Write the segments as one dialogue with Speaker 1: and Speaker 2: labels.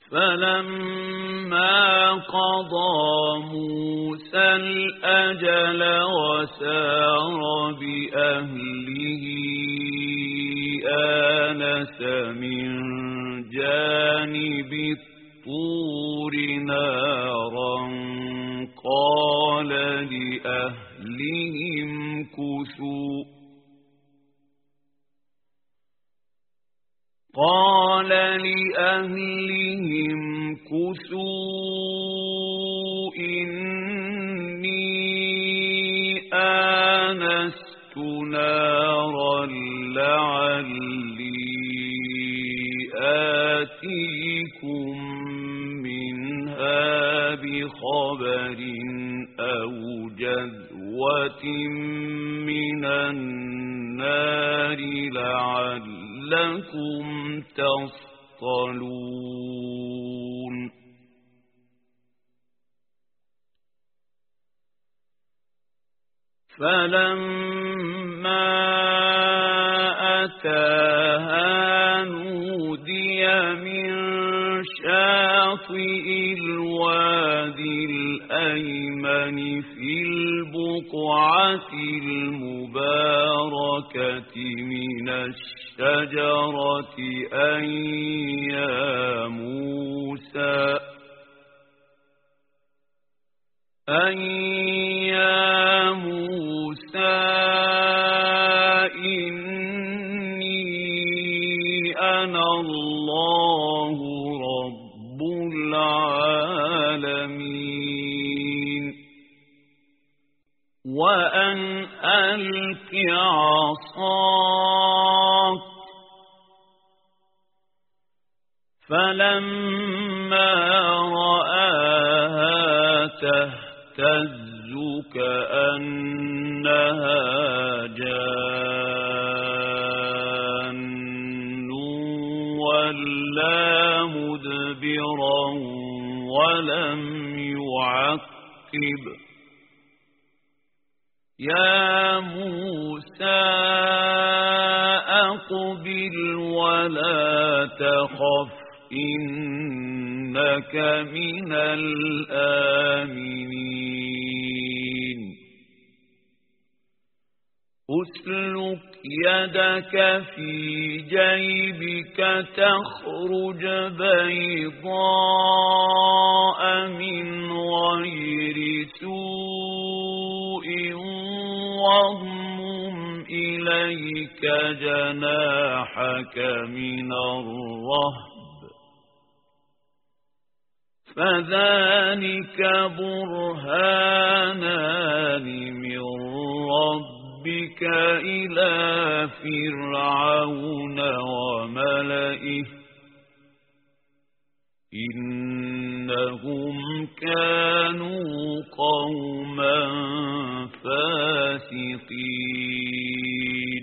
Speaker 1: فلما قضى موسى الأجل وسار بأهله آنس من جانب الطور نارا قال لأهلهم كثوا إني آنست نارا لعلي آتيكم منها بخبر أو جذوة من النار لعلكم تصطلون فلما أتاها نودي من شاطئ الوادي الأيمن في البقعة المباركة من الشجرة أن يا موسى إني أنا الله رب العالمين وأن ألق عصاك فلما رآها تهتز كأنها جان ولا مدبرا ولم يعقب يا موسى أقبل ولا تخف إنك من الآمنين أسلك يدك في جيبك تخرج بيضاء من غير سوء واضمم إليك جناحك من الرهب فذلك برهانان من ربك إلى فرعون وملئه إنهم كانوا قوما فاسقين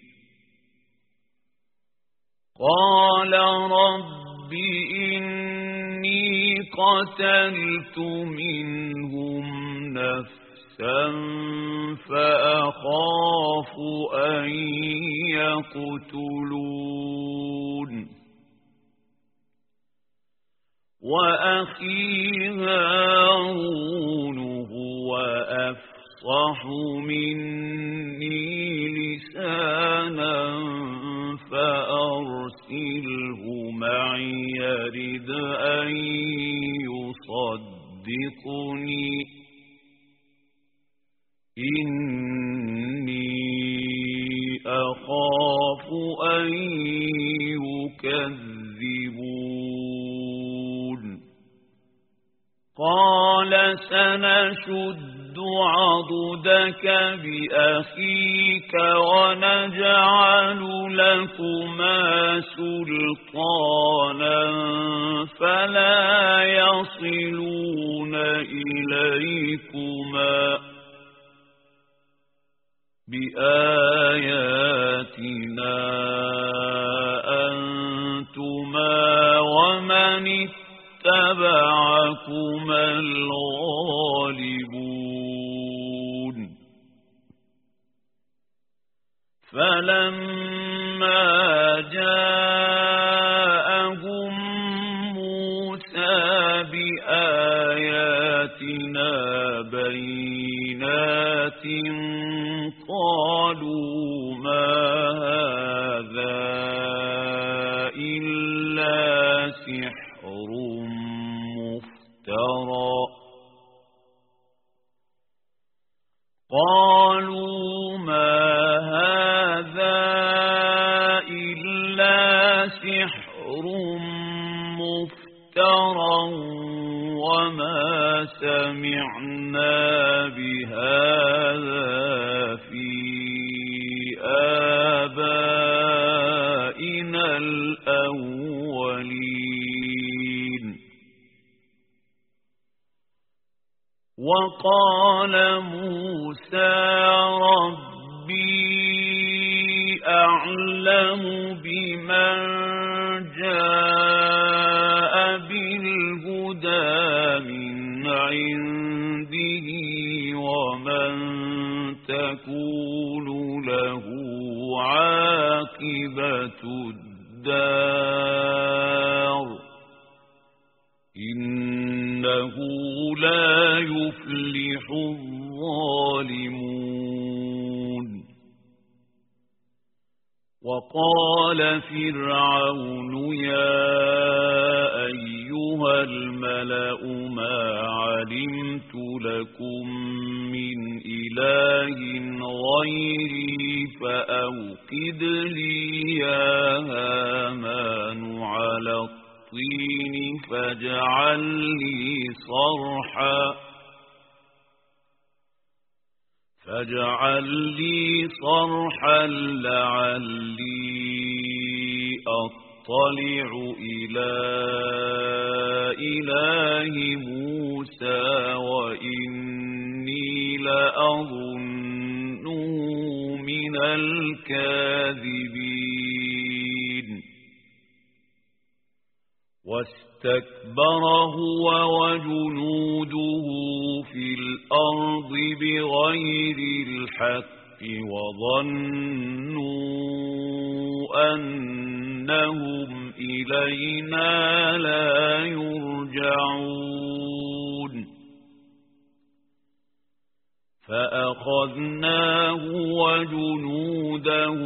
Speaker 1: قال رب إني قتلت منهم نفسا فأخاف أن يقتلون وأخي هارون هو أفصح مني لسانا فأرسله معي يرد أن يصدقني إني أخاف أن يكذبون قال سنشد عضدك بأخيك ونجعل لكما سلطانا فلا يصلون إليكما بآياتنا أنتما ومن اتبعكما الغالبون فلما جاءهم موسى سحر مفترى قالوا ما هذا إلا سحر مفترى وما سمعنا بهذا في آبائنا الأولين وقال موسى ربي أعلم بمن جاء بالهدى من عنده ومن تكون له عاقبة الدار إنه لا يفلح الظالمون وقال فرعون يا أيها الملأ ما علمت لكم من إله غيري فأوقد لي يا هامان على الطين فاجعل لي صرحا لعلي أطلع إلى إله موسى وإني لأظنه من الكاذبين واستكبر هو وجنوده في الأرض بغير الحق وظنوا أنهم إلينا لا يرجعون فأخذناه وجنوده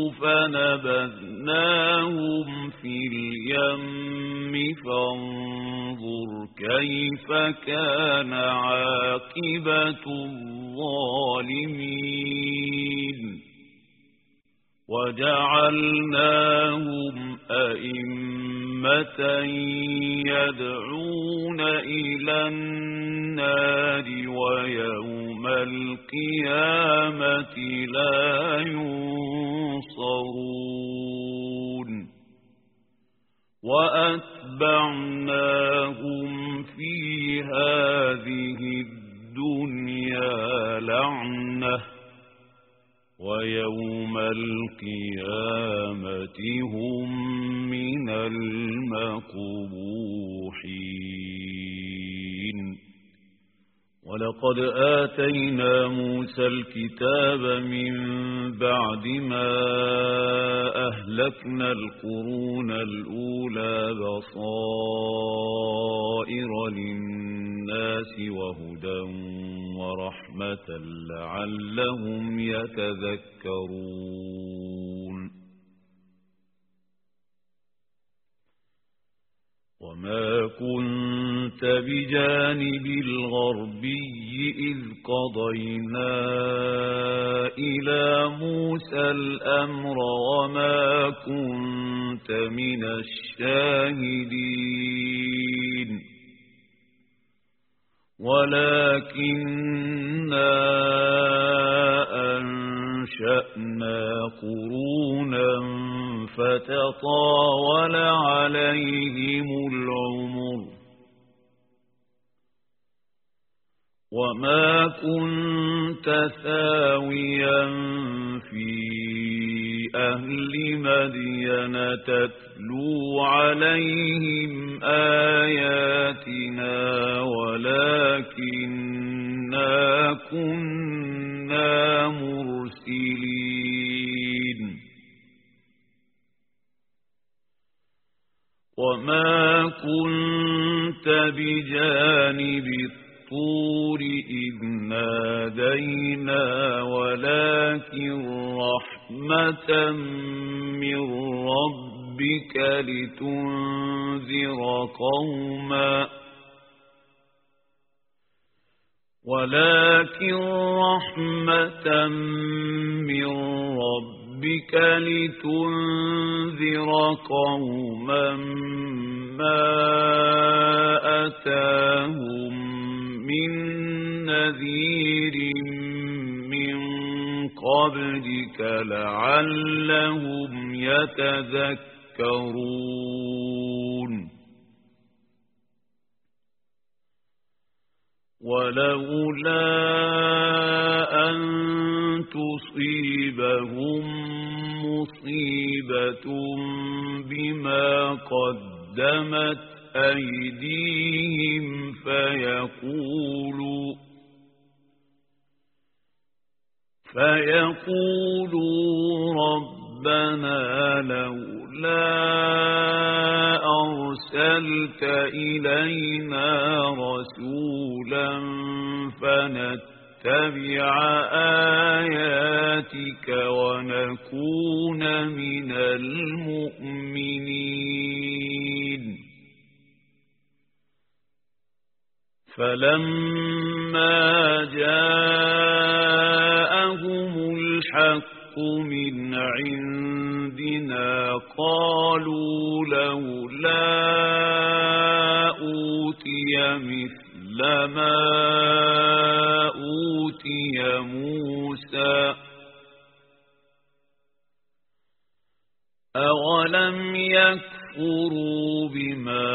Speaker 1: فنبذناهم في اليم فانظر كيف كان عاقبة الظالمين وجعلناهم أئمة يدعون إلى النار ويوم القيامة لا ينصرون وأتبعناهم في هذه الدنيا لعنة ويوم القيامة هم من المقبوحين ولقد آتينا موسى الكتاب من بعد ما أهلكنا القرون الأولى بصائر للناس وهدى ورحمة لعلهم يتذكرون وما كنت بجانب الغربي إذ قضينا إلى موسى الأمر وما كنت من الشاهدين ولكننا أنشأنا قرونا فتطاول عليهم العمر وما كنت ثاويا في أهل مدين تتلو عليهم آياتنا ولكننا كنا مرسلين وما كنت بجانب الطور إذ نادينا ولكن رحمة من ربك ربك لتنذر قوما ولكن رحمة من ربك لتنذر قوما ما أتاهم من نذير من قبلك لعلهم يتذكرون ولولا أن تصيبهم مصيبة بما قدمت أيديهم فيقولوا ربنا لولا أرسلت إلينا رسولا فنتبع آياتك ونكون من المؤمنين فلما جاءهم الحق من عندنا قالوا لولا أوتي مثل ما أوتي موسى أولم يكفروا بما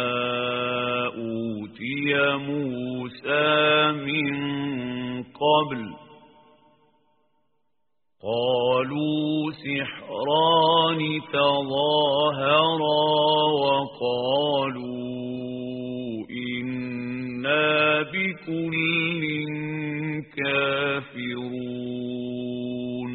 Speaker 1: أوتي موسى من قبل قالوا سحران تظاهرا وقالوا إنا بكل كافرون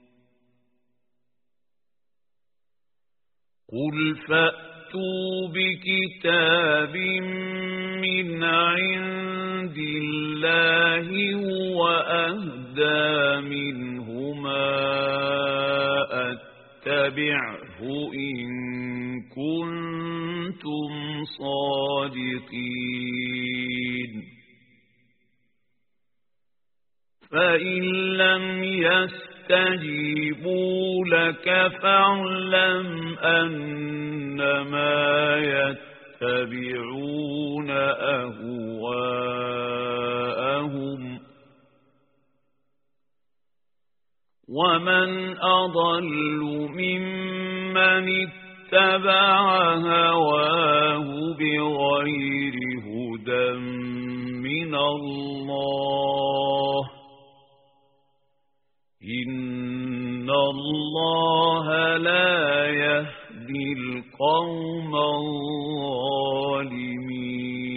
Speaker 1: قل فأتوا بكتاب من عند الله هو أهدى منهما أتبعه إن كنتم صادقين فإن لم يستجيبوا لك فاعلم أنما يتبعون أهواءهم ومن أضل ممن اتبع هواه بغير هدى من الله إن الله لا يهدي القوم الظالمين